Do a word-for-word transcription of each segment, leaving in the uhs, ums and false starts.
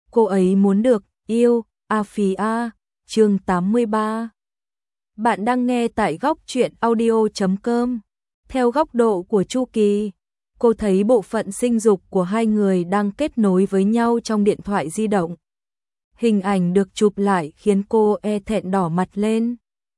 cô ấy muốn được yêu, a phì a, chương tám mươi ba. Bạn đang nghe tại góc truyện audio chấm com. Theo góc độ của Chu Kỳ, cô thấy bộ phận sinh dục của hai người đang kết nối với nhau trong điện thoại di động. Hình ảnh được chụp lại khiến cô e thẹn đỏ mặt lên.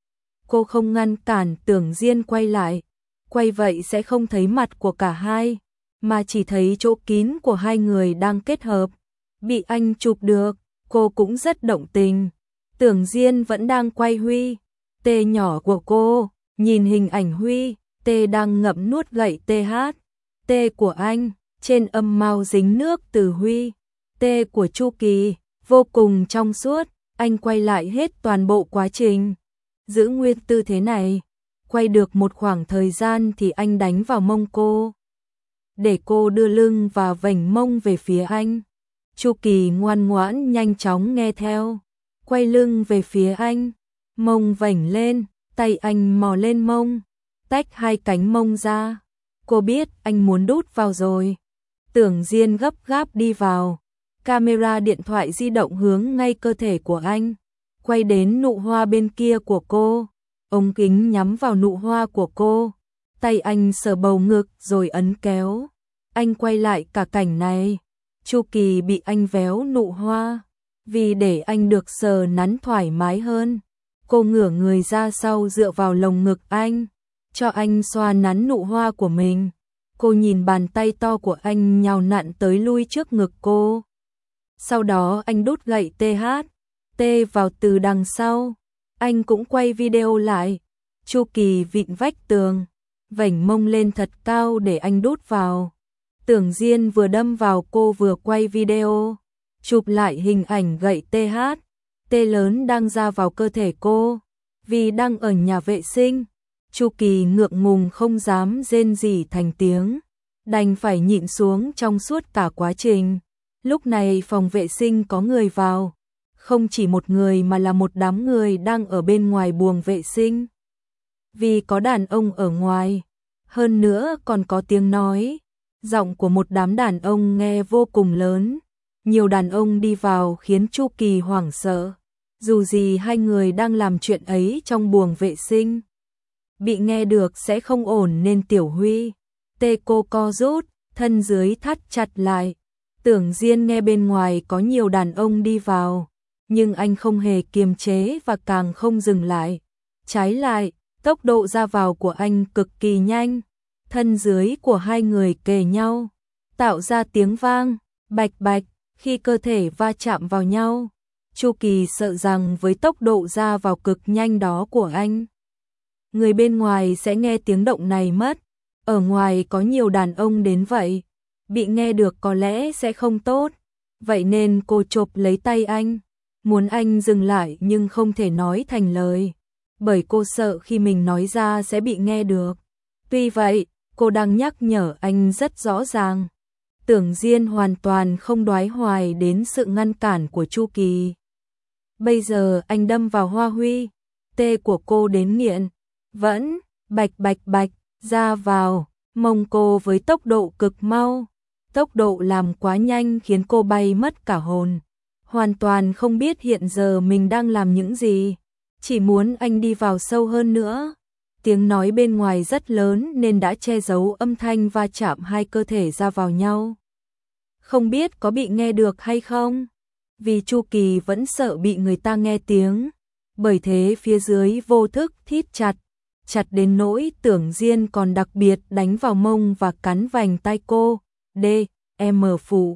Cô không ngăn cản Tưởng Diên quay lại, quay vậy sẽ không thấy mặt của cả hai, mà chỉ thấy chỗ kín của hai người đang kết hợp. Bị anh chụp được, cô cũng rất động tình. Tưởng Diên vẫn đang quay Huy, tê nhỏ của cô, nhìn hình ảnh Huy, tê đang ngậm nuốt gậy tê hát. Tê của anh, trên âm mao dính nước từ Huy. Tê của Chu Kỳ, vô cùng trong suốt, anh quay lại hết toàn bộ quá trình. Giữ nguyên tư thế này, quay được một khoảng thời gian thì anh đánh vào mông cô, để cô đưa lưng và vểnh mông về phía anh. Chu Kỳ ngoan ngoãn nhanh chóng nghe theo, quay lưng về phía anh, mông vểnh lên, tay anh mò lên mông, tách hai cánh mông ra. Cô biết anh muốn đút vào rồi. Tưởng Diên gấp gáp đi vào, camera điện thoại di động hướng ngay cơ thể của anh, quay đến nụ hoa bên kia của cô, ống kính nhắm vào nụ hoa của cô, tay anh sờ bầu ngực rồi ấn kéo. Anh quay lại cả cảnh này, Chu Kỳ bị anh véo nụ hoa, vì để anh được sờ nắn thoải mái hơn, cô ngửa người ra sau dựa vào lồng ngực anh, cho anh xoa nắn nụ hoa của mình. Cô nhìn bàn tay to của anh nhào nặn tới lui trước ngực cô. Sau đó anh đút gậy tê hát, tê vào từ đằng sau. Anh cũng quay video lại. Chu Kỳ vịn vách tường, vểnh mông lên thật cao để anh đút vào. Tưởng Diên vừa đâm vào cô vừa quay video, chụp lại hình ảnh gậy tê hát, tê lớn đang ra vào cơ thể cô. Vì đang ở nhà vệ sinh, Chu Kỳ ngượng ngùng không dám rên rỉ thành tiếng, đành phải nhịn xuống trong suốt cả quá trình. Lúc này phòng vệ sinh có người vào, không chỉ một người mà là một đám người đang ở bên ngoài buồng vệ sinh. Vì có đàn ông ở ngoài, hơn nữa còn có tiếng nói, giọng của một đám đàn ông nghe vô cùng lớn. Nhiều đàn ông đi vào khiến Chu Kỳ hoảng sợ, dù gì hai người đang làm chuyện ấy trong buồng vệ sinh. Bị nghe được sẽ không ổn nên Tiểu Huy, tê cô co rút, thân dưới thắt chặt lại. Tưởng Diên nghe bên ngoài có nhiều đàn ông đi vào, nhưng anh không hề kiềm chế và càng không dừng lại. Trái lại, tốc độ ra vào của anh cực kỳ nhanh, thân dưới của hai người kề nhau, tạo ra tiếng vang, bạch bạch, khi cơ thể va chạm vào nhau. Chu Kỳ sợ rằng với tốc độ ra vào cực nhanh đó của anh, người bên ngoài sẽ nghe tiếng động này mất. Ở ngoài có nhiều đàn ông đến vậy, bị nghe được có lẽ sẽ không tốt. Vậy nên cô chộp lấy tay anh, muốn anh dừng lại nhưng không thể nói thành lời, bởi cô sợ khi mình nói ra sẽ bị nghe được. Tuy vậy, cô đang nhắc nhở anh rất rõ ràng. Tưởng Diên hoàn toàn không đoái hoài đến sự ngăn cản của Chu Kỳ. Bây giờ anh đâm vào hoa huy, tê của cô đến nghiện, vẫn bạch bạch bạch ra vào mông cô với tốc độ cực mau. Tốc độ làm quá nhanh khiến cô bay mất cả hồn, hoàn toàn không biết hiện giờ mình đang làm những gì, chỉ muốn anh đi vào sâu hơn nữa. Tiếng nói bên ngoài rất lớn nên đã che giấu âm thanh va chạm hai cơ thể ra vào nhau. Không biết có bị nghe được hay không, vì Chu Kỳ vẫn sợ bị người ta nghe tiếng, bởi thế phía dưới vô thức thít chặt, chặt đến nỗi Tưởng Diên còn đặc biệt đánh vào mông và cắn vành tay cô. D, em phụ.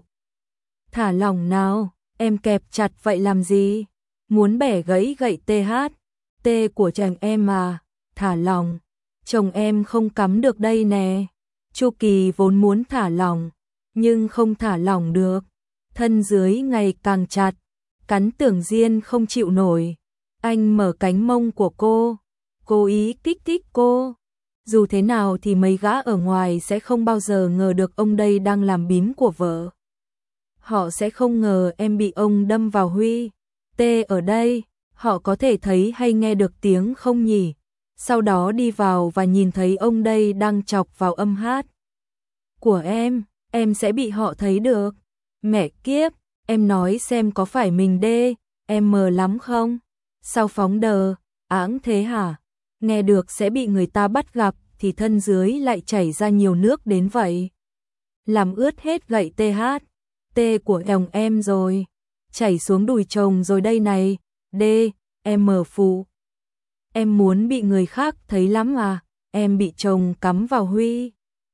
Thả lỏng nào, em kẹp chặt vậy làm gì? Muốn bẻ gãy gậy tê hát, tê của chàng em à, thả lỏng. Chồng em không cắm được đây nè. Chu Kỳ vốn muốn thả lỏng, nhưng không thả lỏng được. Thân dưới ngày càng chặt, cắn Tưởng Diên không chịu nổi. Anh mở cánh mông của cô, cố ý kích thích cô. Dù thế nào thì mấy gã ở ngoài sẽ không bao giờ ngờ được ông đây đang làm bím của vợ. Họ sẽ không ngờ em bị ông đâm vào huy. Tê ở đây, họ có thể thấy hay nghe được tiếng không nhỉ? Sau đó đi vào và nhìn thấy ông đây đang chọc vào âm hát của em, em sẽ bị họ thấy được. Mẹ kiếp, em nói xem có phải mình đê, em mờ lắm không? Sao phóng đờ, áng thế hả? Nghe được sẽ bị người ta bắt gặp thì thân dưới lại chảy ra nhiều nước đến vậy. Làm ướt hết gậy tê hát, tê của chồng em rồi, chảy xuống đùi chồng rồi đây này, đê, em mờ phụ. Em muốn bị người khác thấy lắm à, em bị chồng cắm vào Huy.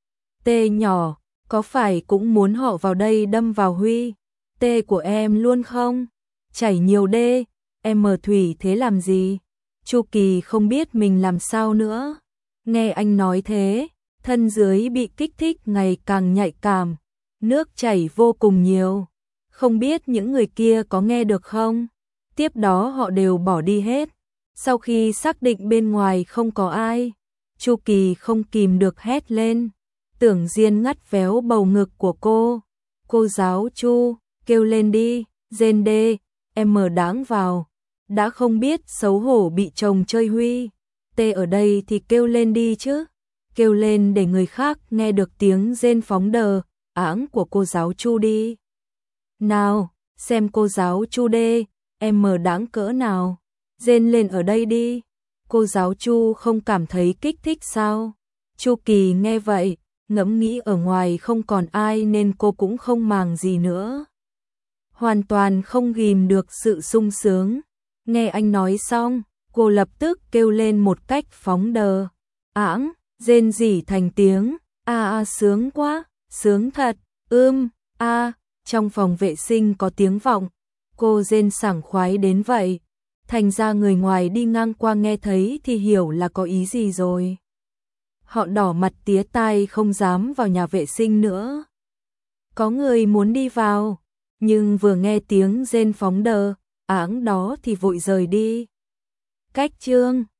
Tê nhỏ, có phải cũng muốn họ vào đây đâm vào Huy? Tê của em luôn không? Chảy nhiều đê, em mờ thủy thế làm gì? Chu Kỳ không biết mình làm sao nữa. Nghe anh nói thế, thân dưới bị kích thích ngày càng nhạy cảm, nước chảy vô cùng nhiều. Không biết những người kia có nghe được không? Tiếp đó họ đều bỏ đi hết. Sau khi xác định bên ngoài không có ai, Chu Kỳ không kìm được hét lên. Tưởng Diên ngắt véo bầu ngực của cô. Cô giáo Chu, kêu lên đi, Diên đê, em mờ đáng vào. Đã không biết xấu hổ bị chồng chơi Huy. Tê ở đây thì kêu lên đi chứ. Kêu lên để người khác nghe được tiếng rên phóng đờ, áng của cô giáo Chu đi. Nào, xem cô giáo Chu đê, em mờ đáng cỡ nào. Rên lên ở đây đi. Cô giáo Chu không cảm thấy kích thích sao? Chu Kỳ nghe vậy, ngẫm nghĩ ở ngoài không còn ai nên cô cũng không màng gì nữa. Hoàn toàn không ghim được sự sung sướng. Nghe anh nói xong, cô lập tức kêu lên một cách phóng đờ. Ãng, rên rỉ thành tiếng, a a sướng quá, sướng thật, ưm, a, trong phòng vệ sinh có tiếng vọng. Cô rên sảng khoái đến vậy. Thành ra người ngoài đi ngang qua nghe thấy thì hiểu là có ý gì rồi. Họ đỏ mặt tía tai không dám vào nhà vệ sinh nữa. Có người muốn đi vào, nhưng vừa nghe tiếng rên phóng đờ, áng đó thì vội rời đi. Cách chương